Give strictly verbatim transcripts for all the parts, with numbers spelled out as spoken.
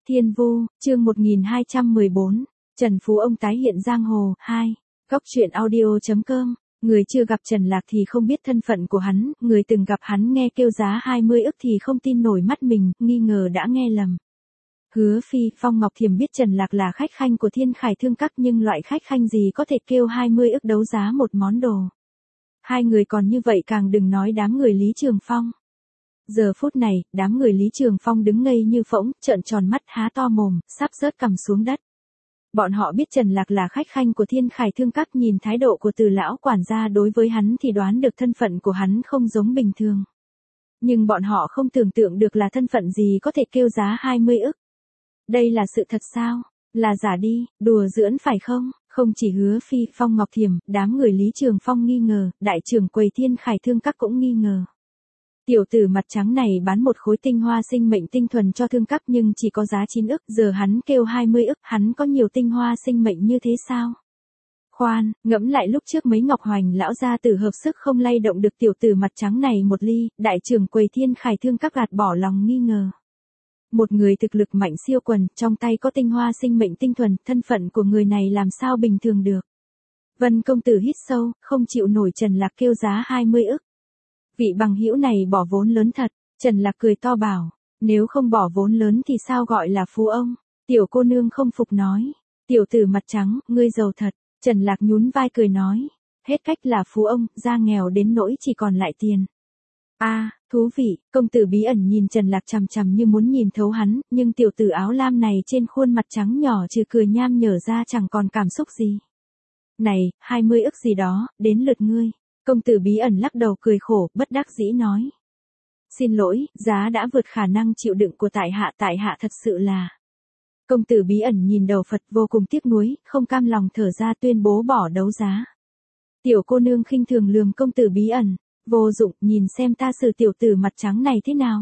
Thiên Vu, chương một nghìn hai trăm mười bốn, Trần Phú Ông tái hiện giang hồ, hai. Góc truyện audio chấm com, người chưa gặp Trần Lạc thì không biết thân phận của hắn, người từng gặp hắn nghe kêu giá hai mươi ức thì không tin nổi mắt mình, nghi ngờ đã nghe lầm. Hứa Phi, Phong Ngọc Thiềm biết Trần Lạc là khách khanh của Thiên Khải Thương Các nhưng loại khách khanh gì có thể kêu hai mươi ức đấu giá một món đồ. Hai người còn như vậy càng đừng nói đám người Lý Trường Phong. Giờ phút này, đám người Lý Trường Phong đứng ngây như phỗng, trợn tròn mắt há to mồm, sắp rớt cằm xuống đất. Bọn họ biết Trần Lạc là khách khanh của Thiên Khải Thương Các, nhìn thái độ của Từ lão quản gia đối với hắn thì đoán được thân phận của hắn không giống bình thường. Nhưng bọn họ không tưởng tượng được là thân phận gì có thể kêu giá hai mươi ức. Đây là sự thật sao? Là giả đi, đùa giỡn phải không? Không chỉ Hứa Phi, Phong Ngọc Thiềm, đám người Lý Trường Phong nghi ngờ, đại trưởng quầy Thiên Khải Thương Các cũng nghi ngờ. Tiểu tử mặt trắng này bán một khối tinh hoa sinh mệnh tinh thuần cho Thương Các nhưng chỉ có giá chín ức, giờ hắn kêu hai mươi ức, hắn có nhiều tinh hoa sinh mệnh như thế sao? Khoan, ngẫm lại lúc trước mấy Ngọc Hoành lão gia tử hợp sức không lay động được tiểu tử mặt trắng này một ly, đại trưởng quầy Thiên Khải Thương Các gạt bỏ lòng nghi ngờ. Một người thực lực mạnh siêu quần, trong tay có tinh hoa sinh mệnh tinh thuần, thân phận của người này làm sao bình thường được. Vân công tử hít sâu, không chịu nổi Trần Lạc kêu giá hai mươi ức. Vị bằng hữu này bỏ vốn lớn thật, Trần Lạc cười to bảo, nếu không bỏ vốn lớn thì sao gọi là phú ông. Tiểu cô nương không phục nói, tiểu tử mặt trắng, ngươi giàu thật. Trần Lạc nhún vai cười nói, hết cách là phú ông, ra nghèo đến nỗi chỉ còn lại tiền. A, à, thú vị, công tử bí ẩn nhìn Trần Lạc chằm chằm như muốn nhìn thấu hắn, nhưng tiểu tử áo lam này trên khuôn mặt trắng nhỏ trừ cười nham nhở ra chẳng còn cảm xúc gì. Này, hai mươi ức gì đó, đến lượt ngươi. Công tử bí ẩn lắc đầu cười khổ, bất đắc dĩ nói. Xin lỗi, giá đã vượt khả năng chịu đựng của tại hạ, tại hạ thật sự là. Công tử bí ẩn nhìn đầu Phật vô cùng tiếc nuối, không cam lòng thở ra tuyên bố bỏ đấu giá. Tiểu cô nương khinh thường lườm công tử bí ẩn, vô dụng, nhìn xem ta xử tiểu tử mặt trắng này thế nào.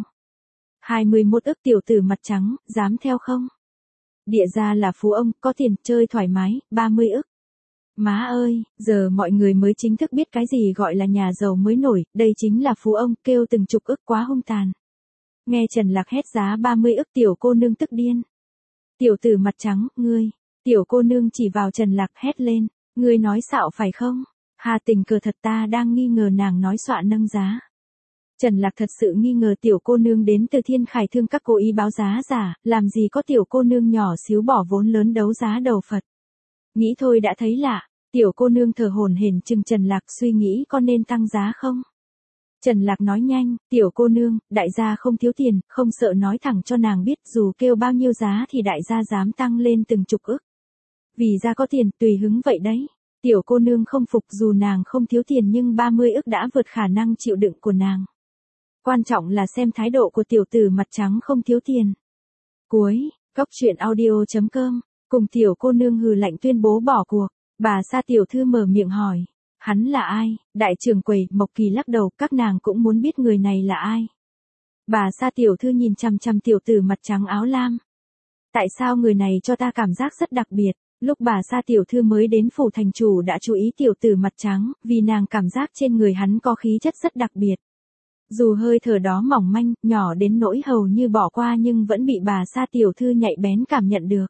hai mươi mốt ức tiểu tử mặt trắng, dám theo không? Địa ra là phú ông, có tiền, chơi thoải mái, ba mươi ức. Má ơi, giờ mọi người mới chính thức biết cái gì gọi là nhà giàu mới nổi, đây chính là phú ông, kêu từng chục ức quá hung tàn. Nghe Trần Lạc hét giá ba mươi ức tiểu cô nương tức điên. Tiểu tử mặt trắng, ngươi, tiểu cô nương chỉ vào Trần Lạc hét lên, ngươi nói xạo phải không? Hà tình cờ thật, ta đang nghi ngờ nàng nói xọa nâng giá. Trần Lạc thật sự nghi ngờ tiểu cô nương đến từ Thiên Khải Thương Các cố ý báo giá giả, làm gì có tiểu cô nương nhỏ xíu bỏ vốn lớn đấu giá đầu Phật. Nghĩ thôi đã thấy lạ, tiểu cô nương thở hổn hển chừng Trần Lạc suy nghĩ có nên tăng giá không? Trần Lạc nói nhanh, tiểu cô nương, đại gia không thiếu tiền, không sợ nói thẳng cho nàng biết dù kêu bao nhiêu giá thì đại gia dám tăng lên từng chục ức. Vì gia có tiền, tùy hứng vậy đấy. Tiểu cô nương không phục dù nàng không thiếu tiền nhưng ba mươi ức đã vượt khả năng chịu đựng của nàng. Quan trọng là xem thái độ của tiểu tử mặt trắng không thiếu tiền. Cuối, góc truyện audio chấm com, cùng tiểu cô nương hừ lạnh tuyên bố bỏ cuộc, bà Sa tiểu thư mở miệng hỏi, hắn là ai? Đại trưởng quầy Mộc Kỳ lắc đầu, các nàng cũng muốn biết người này là ai. Bà Sa tiểu thư nhìn chằm chằm tiểu tử mặt trắng áo lam. Tại sao người này cho ta cảm giác rất đặc biệt? Lúc bà Sa tiểu thư mới đến phủ thành chủ đã chú ý tiểu tử mặt trắng, vì nàng cảm giác trên người hắn có khí chất rất đặc biệt. Dù hơi thở đó mỏng manh, nhỏ đến nỗi hầu như bỏ qua nhưng vẫn bị bà Sa tiểu thư nhạy bén cảm nhận được.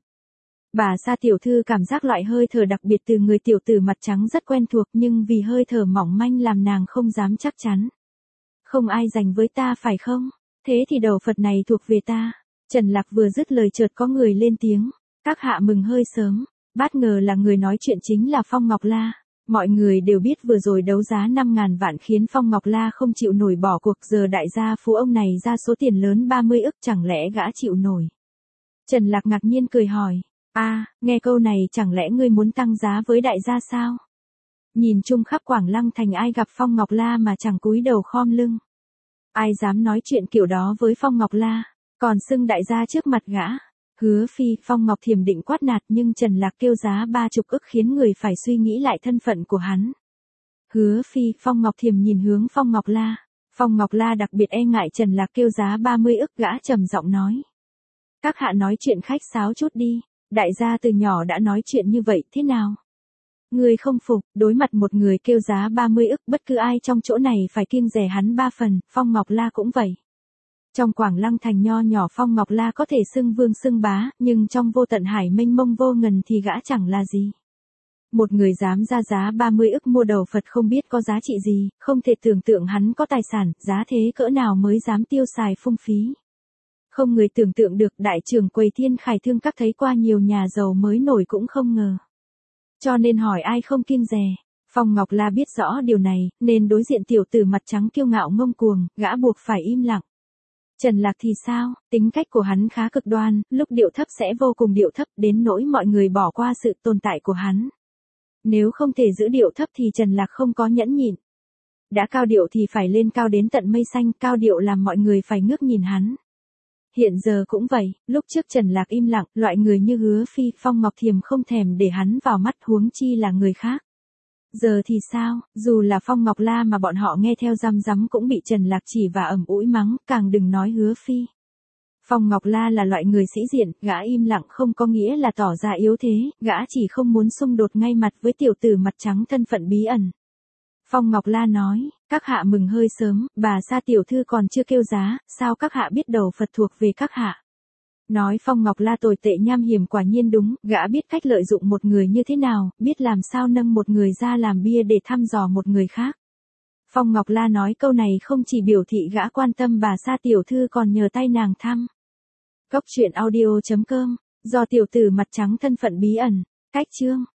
Bà Sa tiểu thư cảm giác loại hơi thở đặc biệt từ người tiểu tử mặt trắng rất quen thuộc nhưng vì hơi thở mỏng manh làm nàng không dám chắc chắn. Không ai dành với ta phải không? Thế thì đầu Phật này thuộc về ta. Trần Lạc vừa dứt lời chợt có người lên tiếng. Các hạ mừng hơi sớm. Bất ngờ là người nói chuyện chính là Phong Ngọc La. Mọi người đều biết vừa rồi đấu giá năm ngàn vạn khiến Phong Ngọc La không chịu nổi bỏ cuộc, giờ đại gia phú ông này ra số tiền lớn ba mươi ức, chẳng lẽ gã chịu nổi? Trần Lạc ngạc nhiên cười hỏi, a, à, nghe câu này chẳng lẽ ngươi muốn tăng giá với đại gia sao? Nhìn chung khắp Quảng Lăng thành ai gặp Phong Ngọc La mà chẳng cúi đầu khom lưng. Ai dám nói chuyện kiểu đó với Phong Ngọc La, còn xưng đại gia trước mặt gã. Hứa Phi, Phong Ngọc Thiềm định quát nạt nhưng Trần Lạc kêu giá ba chục ức khiến người phải suy nghĩ lại thân phận của hắn. Hứa Phi, Phong Ngọc Thiềm nhìn hướng Phong Ngọc La. Phong Ngọc La đặc biệt e ngại Trần Lạc kêu giá ba mươi ức, gã trầm giọng nói. Các hạ nói chuyện khách sáo chút đi, đại gia từ nhỏ đã nói chuyện như vậy thế nào? Người không phục, đối mặt một người kêu giá ba mươi ức, bất cứ ai trong chỗ này phải kiêng dè hắn ba phần, Phong Ngọc La cũng vậy. Trong Quảng Lăng thành nho nhỏ Phong Ngọc La có thể xưng vương xưng bá, nhưng trong vô tận hải mênh mông vô ngần thì gã chẳng là gì. Một người dám ra giá ba mươi ức mua đầu Phật không biết có giá trị gì, không thể tưởng tượng hắn có tài sản, giá thế cỡ nào mới dám tiêu xài phung phí. Không người tưởng tượng được đại trưởng quầy Thiên Khải Thương các thấy qua nhiều nhà giàu mới nổi cũng không ngờ. Cho nên hỏi ai không kiêng dè. Phong Ngọc La biết rõ điều này, nên đối diện tiểu tử mặt trắng kiêu ngạo ngông cuồng, gã buộc phải im lặng. Trần Lạc thì sao, tính cách của hắn khá cực đoan, lúc điệu thấp sẽ vô cùng điệu thấp đến nỗi mọi người bỏ qua sự tồn tại của hắn. Nếu không thể giữ điệu thấp thì Trần Lạc không có nhẫn nhịn. Đã cao điệu thì phải lên cao đến tận mây xanh, cao điệu làm mọi người phải ngước nhìn hắn. Hiện giờ cũng vậy, lúc trước Trần Lạc im lặng, loại người như Hứa Phi, Phong Ngọc Thiềm không thèm để hắn vào mắt huống chi là người khác. Giờ thì sao, dù là Phong Ngọc La mà bọn họ nghe theo răm rắm cũng bị Trần Lạc chỉ và ẩm ũi mắng, càng đừng nói Hứa Phi. Phong Ngọc La là loại người sĩ diện, gã im lặng không có nghĩa là tỏ ra yếu thế, gã chỉ không muốn xung đột ngay mặt với tiểu tử mặt trắng thân phận bí ẩn. Phong Ngọc La nói, các hạ mừng hơi sớm, bà Sa tiểu thư còn chưa kêu giá, sao các hạ biết đầu Phật thuộc về các hạ. Nói Phong Ngọc La tồi tệ nham hiểm quả nhiên đúng, gã biết cách lợi dụng một người như thế nào, biết làm sao nâng một người ra làm bia để thăm dò một người khác. Phong Ngọc La nói câu này không chỉ biểu thị gã quan tâm bà Sa tiểu thư còn nhờ tay nàng thăm. Cốc truyện audio chấm com, do tiểu tử mặt trắng thân phận bí ẩn, cách chương.